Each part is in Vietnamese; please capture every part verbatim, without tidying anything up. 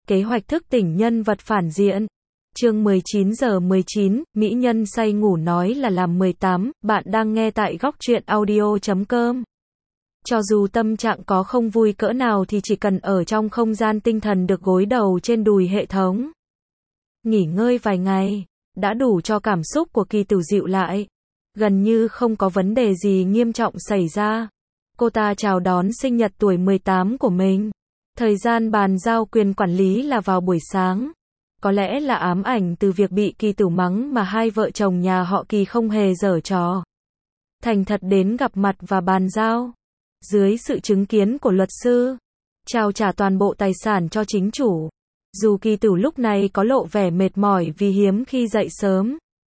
Kế hoạch thức tỉnh nhân vật phản diện. Chương mười chín giờ mười chín, mỹ nhân say ngủ nói là làm mười tám, bạn đang nghe tại góc truyện audio chấm com. Cho dù tâm trạng có không vui cỡ nào thì chỉ cần ở trong không gian tinh thần được gối đầu trên đùi hệ thống. Nghỉ ngơi vài ngày, đã đủ cho cảm xúc của Kỳ Tửu dịu lại. Gần như không có vấn đề gì nghiêm trọng xảy ra. Cô ta chào đón sinh nhật tuổi mười tám của mình. Thời gian bàn giao quyền quản lý là vào buổi sáng. Có lẽ là ám ảnh từ việc bị Kỳ Tửu mắng mà hai vợ chồng nhà họ Kỳ không hề giở trò. Thành thật đến gặp mặt và bàn giao. Dưới sự chứng kiến của luật sư, trao trả toàn bộ tài sản cho chính chủ. Dù Kỳ Tửu lúc này có lộ vẻ mệt mỏi vì hiếm khi dậy sớm.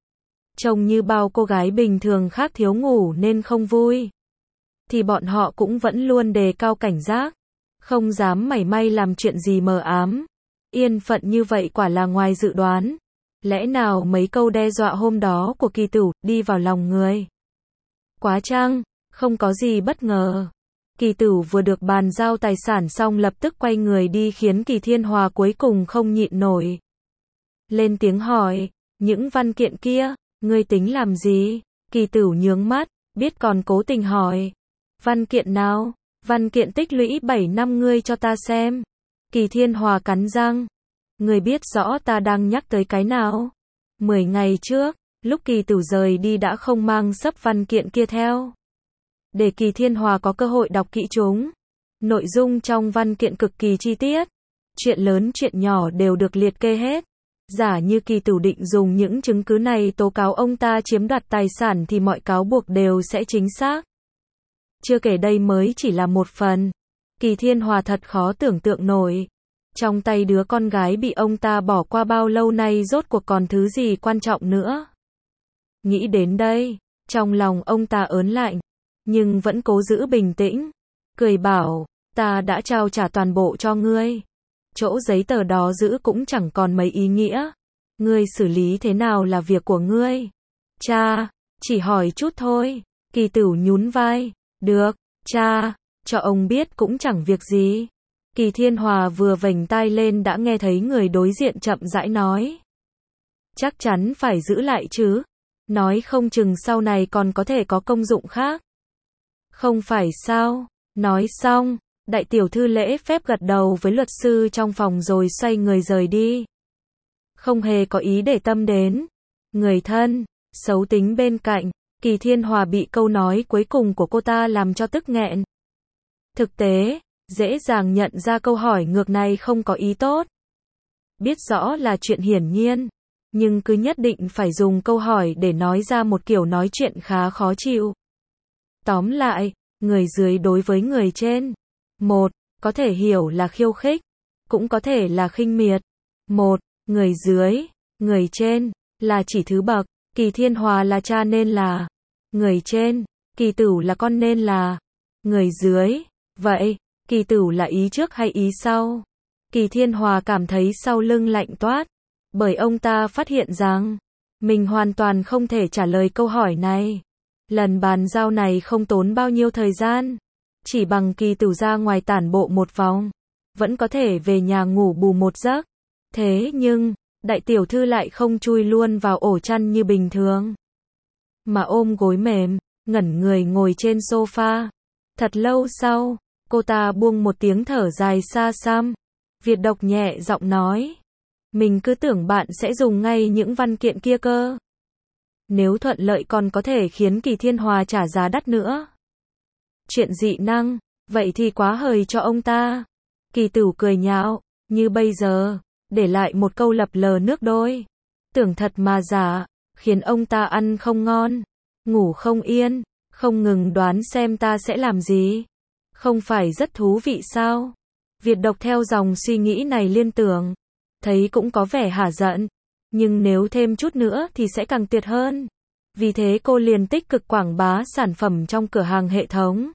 Trông như bao cô gái bình thường khác thiếu ngủ nên không vui. Thì bọn họ cũng vẫn luôn đề cao cảnh giác. Không dám mảy may làm chuyện gì mờ ám. Yên phận như vậy quả là ngoài dự đoán. Lẽ nào mấy câu đe dọa hôm đó của Kỳ Tửu đi vào lòng người. Quá chăng, không có gì bất ngờ. Kỳ Tửu vừa được bàn giao tài sản xong lập tức quay người đi khiến Kỳ Thiên Hòa cuối cùng không nhịn nổi. Lên tiếng hỏi, những văn kiện kia, ngươi tính làm gì? Kỳ Tửu nhướng mắt, biết còn cố tình hỏi. Văn kiện nào? Văn kiện tích lũy bảy năm ngươi cho ta xem. Kỳ Thiên Hòa cắn răng. Ngươi biết rõ ta đang nhắc tới cái nào? Mười ngày trước, lúc Kỳ Tửu rời đi đã không mang sấp văn kiện kia theo. Để Kỳ Thiên Hòa có cơ hội đọc kỹ chúng. Nội dung trong văn kiện cực kỳ chi tiết. Chuyện lớn chuyện nhỏ đều được liệt kê hết. Giả như Kỳ Tửu định dùng những chứng cứ này tố cáo ông ta chiếm đoạt tài sản thì mọi cáo buộc đều sẽ chính xác. Chưa kể đây mới chỉ là một phần. Kỳ Thiên Hòa thật khó tưởng tượng nổi. Trong tay đứa con gái bị ông ta bỏ qua bao lâu nay rốt cuộc còn thứ gì quan trọng nữa. Nghĩ đến đây, trong lòng ông ta ớn lạnh. Nhưng vẫn cố giữ bình tĩnh. Cười bảo, ta đã trao trả toàn bộ cho ngươi. Chỗ giấy tờ đó giữ cũng chẳng còn mấy ý nghĩa. Ngươi xử lý thế nào là việc của ngươi. Cha, chỉ hỏi chút thôi. Kỳ Tửu nhún vai. Được, cha, cho ông biết cũng chẳng việc gì. Kỳ Thiên Hòa vừa vểnh tai lên đã nghe thấy người đối diện chậm rãi nói. Chắc chắn phải giữ lại chứ. Nói không chừng sau này còn có thể có công dụng khác. Không phải sao? Nói xong, đại tiểu thư lễ phép gật đầu với luật sư trong phòng rồi xoay người rời đi. Không hề có ý để tâm đến. Người thân, xấu tính bên cạnh. Kỳ Thiên Hòa bị câu nói cuối cùng của cô ta làm cho tức nghẹn. Thực tế, dễ dàng nhận ra câu hỏi ngược này không có ý tốt. Biết rõ là chuyện hiển nhiên, nhưng cứ nhất định phải dùng câu hỏi để nói ra một kiểu nói chuyện khá khó chịu. Tóm lại, người dưới đối với người trên. Một, có thể hiểu là khiêu khích, cũng có thể là khinh miệt. Một, người dưới, người trên, là chỉ thứ bậc. Kỳ Thiên Hòa là cha nên là người trên, Kỳ Tửu là con nên là người dưới. Vậy, Kỳ Tửu là ý trước hay ý sau? Kỳ Thiên Hòa cảm thấy sau lưng lạnh toát, bởi ông ta phát hiện rằng mình hoàn toàn không thể trả lời câu hỏi này. Lần bàn giao này không tốn bao nhiêu thời gian, chỉ bằng Kỳ Tửu ra ngoài tản bộ một vòng, vẫn có thể về nhà ngủ bù một giấc. Thế nhưng, đại tiểu thư lại không chui luôn vào ổ chăn như bình thường, mà ôm gối mềm, ngẩn người ngồi trên sofa. Thật lâu sau, cô ta buông một tiếng thở dài xa xăm. Việt Độc nhẹ giọng nói. Mình cứ tưởng bạn sẽ dùng ngay những văn kiện kia cơ. Nếu thuận lợi còn có thể khiến Kỳ Thiên Hòa trả giá đắt nữa. Chuyện dị năng, vậy thì quá hời cho ông ta. Kỳ Tửu cười nhạo, như bây giờ, để lại một câu lập lờ nước đôi. Tưởng thật mà giả, khiến ông ta ăn không ngon, ngủ không yên, không ngừng đoán xem ta sẽ làm gì. Không phải rất thú vị sao? Việt Độc theo dòng suy nghĩ này liên tưởng, thấy cũng có vẻ hả giận, nhưng nếu thêm chút nữa thì sẽ càng tuyệt hơn. Vì thế cô liền tích cực quảng bá sản phẩm trong cửa hàng hệ thống.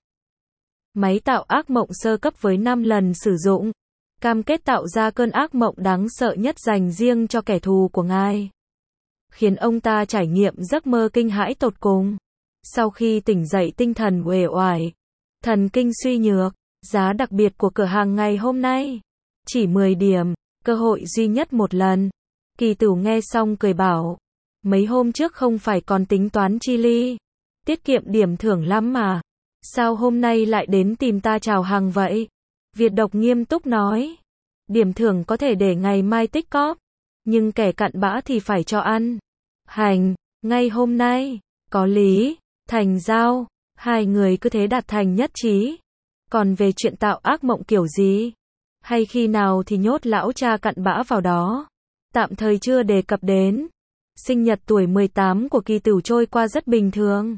Máy tạo ác mộng sơ cấp với năm lần sử dụng, cam kết tạo ra cơn ác mộng đáng sợ nhất dành riêng cho kẻ thù của ngài. Khiến ông ta trải nghiệm giấc mơ kinh hãi tột cùng. Sau khi tỉnh dậy tinh thần uể oải, thần kinh suy nhược, giá đặc biệt của cửa hàng ngày hôm nay chỉ mười điểm. Cơ hội duy nhất một lần. Kỳ Tửu nghe xong cười bảo, mấy hôm trước không phải còn tính toán chi ly, tiết kiệm điểm thưởng lắm mà, sao hôm nay lại đến tìm ta chào hàng vậy? Việt Độc nghiêm túc nói, điểm thưởng có thể để ngày mai tích cóp, nhưng kẻ cặn bã thì phải cho ăn. Hành, ngay hôm nay, có lý, thành giao, hai người cứ thế đạt thành nhất trí. Còn về chuyện tạo ác mộng kiểu gì, hay khi nào thì nhốt lão cha cặn bã vào đó, tạm thời chưa đề cập đến. Sinh nhật tuổi mười tám của Kỳ Tửu trôi qua rất bình thường.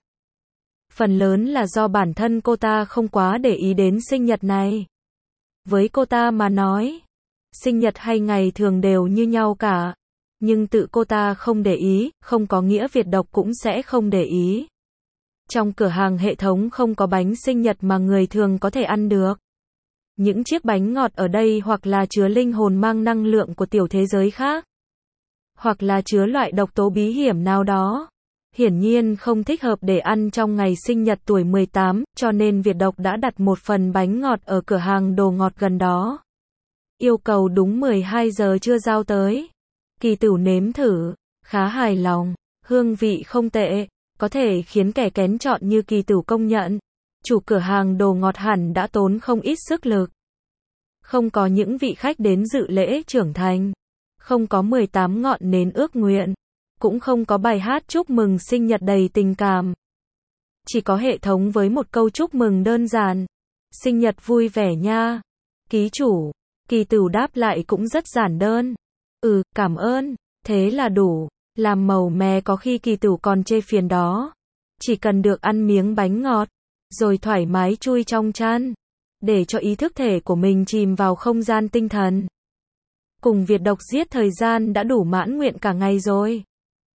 Phần lớn là do bản thân cô ta không quá để ý đến sinh nhật này. Với cô ta mà nói, sinh nhật hay ngày thường đều như nhau cả. Nhưng tự cô ta không để ý, không có nghĩa Việt Độc cũng sẽ không để ý. Trong cửa hàng hệ thống không có bánh sinh nhật mà người thường có thể ăn được. Những chiếc bánh ngọt ở đây hoặc là chứa linh hồn mang năng lượng của tiểu thế giới khác, hoặc là chứa loại độc tố bí hiểm nào đó. Hiển nhiên không thích hợp để ăn trong ngày sinh nhật tuổi mười tám, cho nên Việt Độc đã đặt một phần bánh ngọt ở cửa hàng đồ ngọt gần đó. Yêu cầu đúng mười hai giờ chưa giao tới. Kỳ Tửu nếm thử, khá hài lòng, hương vị không tệ, có thể khiến kẻ kén chọn như Kỳ Tửu công nhận. Chủ cửa hàng đồ ngọt hẳn đã tốn không ít sức lực. Không có những vị khách đến dự lễ trưởng thành, không có mười tám ngọn nến ước nguyện, cũng không có bài hát chúc mừng sinh nhật đầy tình cảm. Chỉ có hệ thống với một câu chúc mừng đơn giản, sinh nhật vui vẻ nha, ký chủ. Kỳ Tửu đáp lại cũng rất giản đơn, ừ, cảm ơn, thế là đủ. Làm màu mè có khi Kỳ Tửu còn chê phiền đó, chỉ cần được ăn miếng bánh ngọt, rồi thoải mái chui trong chăn, để cho ý thức thể của mình chìm vào không gian tinh thần. Cùng Việt Độc giết thời gian đã đủ mãn nguyện cả ngày rồi.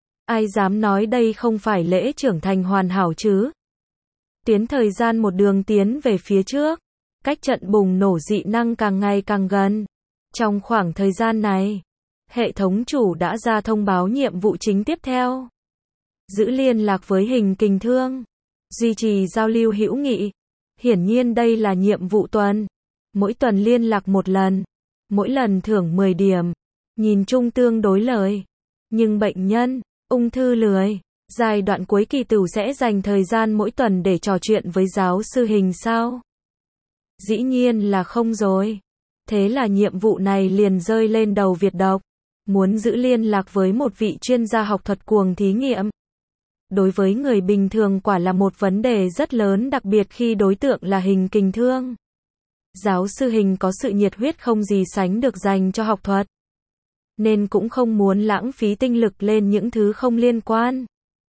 Ai dám nói đây không phải lễ trưởng thành hoàn hảo chứ? Tiến thời gian một đường tiến về phía trước, cách trận bùng nổ dị năng càng ngày càng gần. Trong khoảng thời gian này, hệ thống chủ đã ra thông báo nhiệm vụ chính tiếp theo. Giữ liên lạc với Hình Kình Thương, duy trì giao lưu hữu nghị. Hiển nhiên đây là nhiệm vụ tuần. Mỗi tuần liên lạc một lần, mỗi lần thưởng mười điểm. Nhìn chung tương đối lời. Nhưng bệnh nhân, ung thư lười, giai đoạn cuối Kỳ Tửu sẽ dành thời gian mỗi tuần để trò chuyện với giáo sư Hình sao? Dĩ nhiên là không rồi. Thế là nhiệm vụ này liền rơi lên đầu Việt Độc. Muốn giữ liên lạc với một vị chuyên gia học thuật cuồng thí nghiệm, đối với người bình thường quả là một vấn đề rất lớn, đặc biệt khi đối tượng là Hình Kình Thương. Giáo sư Hình có sự nhiệt huyết không gì sánh được dành cho học thuật, nên cũng không muốn lãng phí tinh lực lên những thứ không liên quan.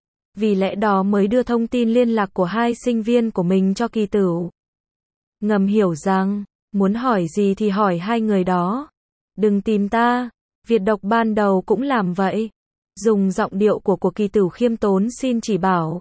Vì lẽ đó mới đưa thông tin liên lạc của hai sinh viên của mình cho Kỳ Tửu. Ngầm hiểu rằng, muốn hỏi gì thì hỏi hai người đó. Đừng tìm ta. Việt Độc ban đầu cũng làm vậy. Dùng giọng điệu của của Kỳ Tửu khiêm tốn xin chỉ bảo.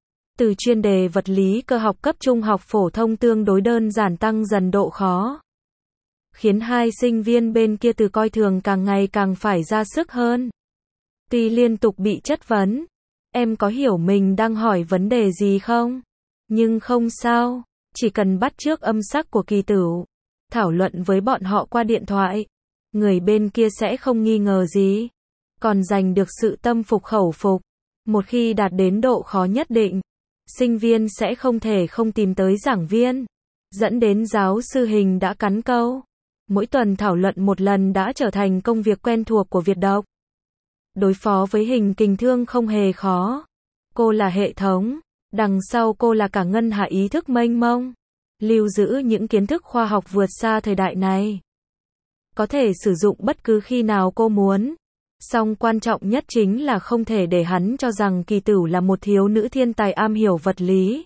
Từ chuyên đề vật lý cơ học cấp trung học phổ thông tương đối đơn giản tăng dần độ khó, khiến hai sinh viên bên kia từ coi thường càng ngày càng phải ra sức hơn. Tuy liên tục bị chất vấn, em có hiểu mình đang hỏi vấn đề gì không? Nhưng không sao, chỉ cần bắt chước âm sắc của Kỳ Tửu, thảo luận với bọn họ qua điện thoại, người bên kia sẽ không nghi ngờ gì, còn giành được sự tâm phục khẩu phục. Một khi đạt đến độ khó nhất định, sinh viên sẽ không thể không tìm tới giảng viên, dẫn đến giáo sư Hình đã cắn câu. Mỗi tuần thảo luận một lần đã trở thành công việc quen thuộc của Việt Độc. Đối phó với Hình Kình Thương không hề khó. Cô là hệ thống, đằng sau cô là cả ngân hà ý thức mênh mông, lưu giữ những kiến thức khoa học vượt xa thời đại này. Có thể sử dụng bất cứ khi nào cô muốn. Song quan trọng nhất chính là không thể để hắn cho rằng Kỳ Tửu là một thiếu nữ thiên tài am hiểu vật lý.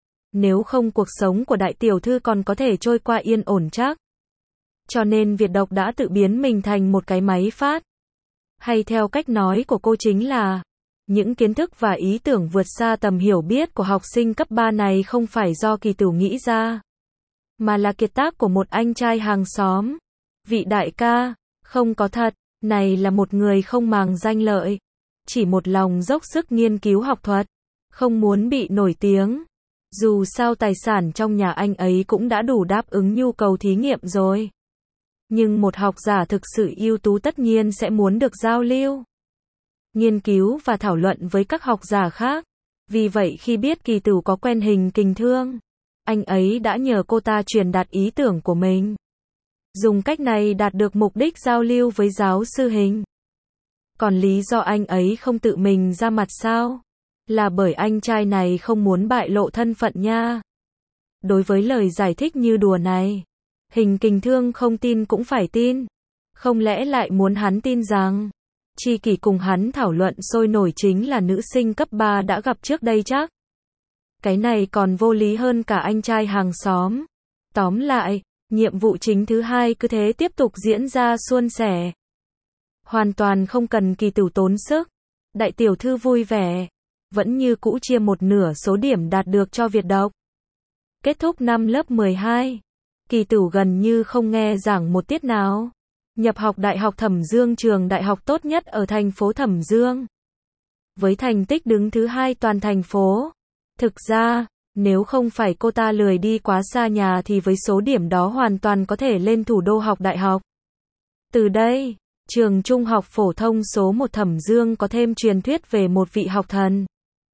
Nếu không cuộc sống của đại tiểu thư còn có thể trôi qua yên ổn chắc. Cho nên Việt Độc đã tự biến mình thành một cái máy phát. Hay theo cách nói của cô chính là, những kiến thức và ý tưởng vượt xa tầm hiểu biết của học sinh cấp ba này không phải do Kỳ Tửu nghĩ ra, mà là kiệt tác của một anh trai hàng xóm. Vị đại ca, không có thật, này là một người không màng danh lợi, chỉ một lòng dốc sức nghiên cứu học thuật, không muốn bị nổi tiếng. Dù sao tài sản trong nhà anh ấy cũng đã đủ đáp ứng nhu cầu thí nghiệm rồi. Nhưng một học giả thực sự ưu tú tất nhiên sẽ muốn được giao lưu, nghiên cứu và thảo luận với các học giả khác. Vì vậy khi biết Kỳ Tửu có quen Hình Kình Thương, anh ấy đã nhờ cô ta truyền đạt ý tưởng của mình. Dùng cách này đạt được mục đích giao lưu với giáo sư Hình. Còn lý do anh ấy không tự mình ra mặt sao? Là bởi anh trai này không muốn bại lộ thân phận nha. Đối với lời giải thích như đùa này, Hình Kình Thương không tin cũng phải tin. Không lẽ lại muốn hắn tin rằng Tri Kỷ cùng hắn thảo luận sôi nổi chính là nữ sinh cấp ba đã gặp trước đây chắc? Cái này còn vô lý hơn cả anh trai hàng xóm. Tóm lại, nhiệm vụ chính thứ hai cứ thế tiếp tục diễn ra suôn sẻ. Hoàn toàn không cần Kỳ Tửu tốn sức. Đại tiểu thư vui vẻ, vẫn như cũ chia một nửa số điểm đạt được cho Việt đọc. Kết thúc năm lớp mười hai, Kỳ Tửu gần như không nghe giảng một tiết nào. Nhập học Đại học Thẩm Dương, trường đại học tốt nhất ở thành phố Thẩm Dương. Với thành tích đứng thứ hai toàn thành phố. Thực ra, nếu không phải cô ta lười đi quá xa nhà thì với số điểm đó hoàn toàn có thể lên thủ đô học đại học. Từ đây, trường trung học phổ thông số một Thẩm Dương có thêm truyền thuyết về một vị học thần.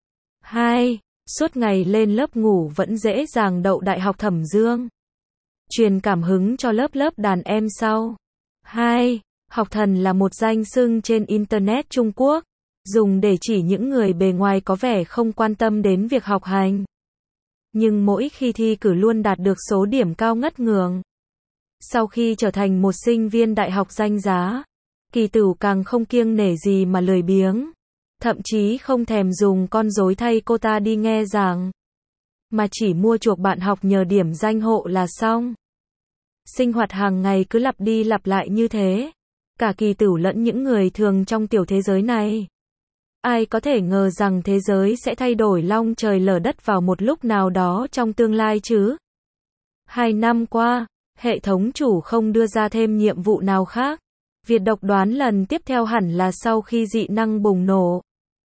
hai. Suốt ngày lên lớp ngủ vẫn dễ dàng đậu Đại học Thẩm Dương. Truyền cảm hứng cho lớp lớp đàn em sau. hai. Học thần là một danh xưng trên Internet Trung Quốc, dùng để chỉ những người bề ngoài có vẻ không quan tâm đến việc học hành. Nhưng mỗi khi thi cử luôn đạt được số điểm cao ngất ngường. Sau khi trở thành một sinh viên đại học danh giá, Kỳ Tửu càng không kiêng nể gì mà lười biếng. Thậm chí không thèm dùng con rối thay cô ta đi nghe giảng, mà chỉ mua chuộc bạn học nhờ điểm danh hộ là xong. Sinh hoạt hàng ngày cứ lặp đi lặp lại như thế. Cả Kỳ Tửu lẫn những người thường trong tiểu thế giới này. Ai có thể ngờ rằng thế giới sẽ thay đổi long trời lở đất vào một lúc nào đó trong tương lai chứ? Hai năm qua, hệ thống chủ không đưa ra thêm nhiệm vụ nào khác. Việt độc đoán lần tiếp theo hẳn là sau khi dị năng bùng nổ.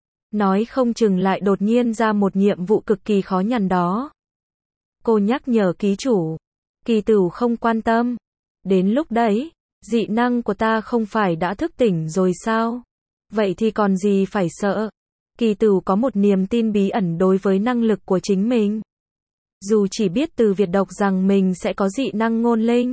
Nói không chừng lại đột nhiên ra một nhiệm vụ cực kỳ khó nhằn đó. Cô nhắc nhở ký chủ. Kỳ Tửu không quan tâm. Đến lúc đấy, dị năng của ta không phải đã thức tỉnh rồi sao? Vậy thì còn gì phải sợ? Kỳ Tửu có một niềm tin bí ẩn đối với năng lực của chính mình. Dù chỉ biết từ Việt độc rằng mình sẽ có dị năng ngôn linh.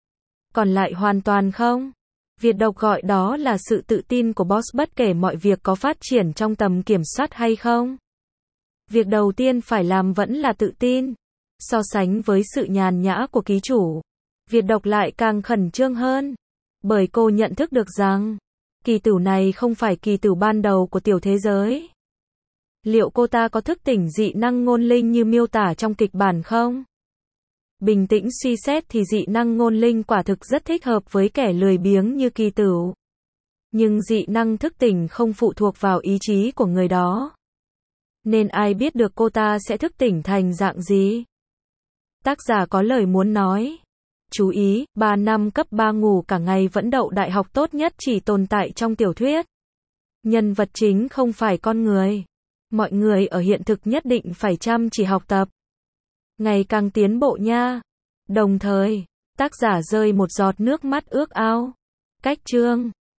Còn lại hoàn toàn không. Việt độc gọi đó là sự tự tin của boss bất kể mọi việc có phát triển trong tầm kiểm soát hay không. Việc đầu tiên phải làm vẫn là tự tin. So sánh với sự nhàn nhã của ký chủ, Việt độc lại càng khẩn trương hơn. Bởi cô nhận thức được rằng, Kỳ Tửu này không phải Kỳ Tửu ban đầu của tiểu thế giới. Liệu cô ta có thức tỉnh dị năng ngôn linh như miêu tả trong kịch bản không? Bình tĩnh suy xét thì dị năng ngôn linh quả thực rất thích hợp với kẻ lười biếng như Kỳ Tửu. Nhưng dị năng thức tỉnh không phụ thuộc vào ý chí của người đó. Nên ai biết được cô ta sẽ thức tỉnh thành dạng gì? Tác giả có lời muốn nói. Chú ý, ba năm cấp ba ngủ cả ngày vẫn đậu đại học tốt nhất chỉ tồn tại trong tiểu thuyết. Nhân vật chính không phải con người. Mọi người ở hiện thực nhất định phải chăm chỉ học tập. Ngày càng tiến bộ nha. Đồng thời, tác giả rơi một giọt nước mắt ước ao. Cách chương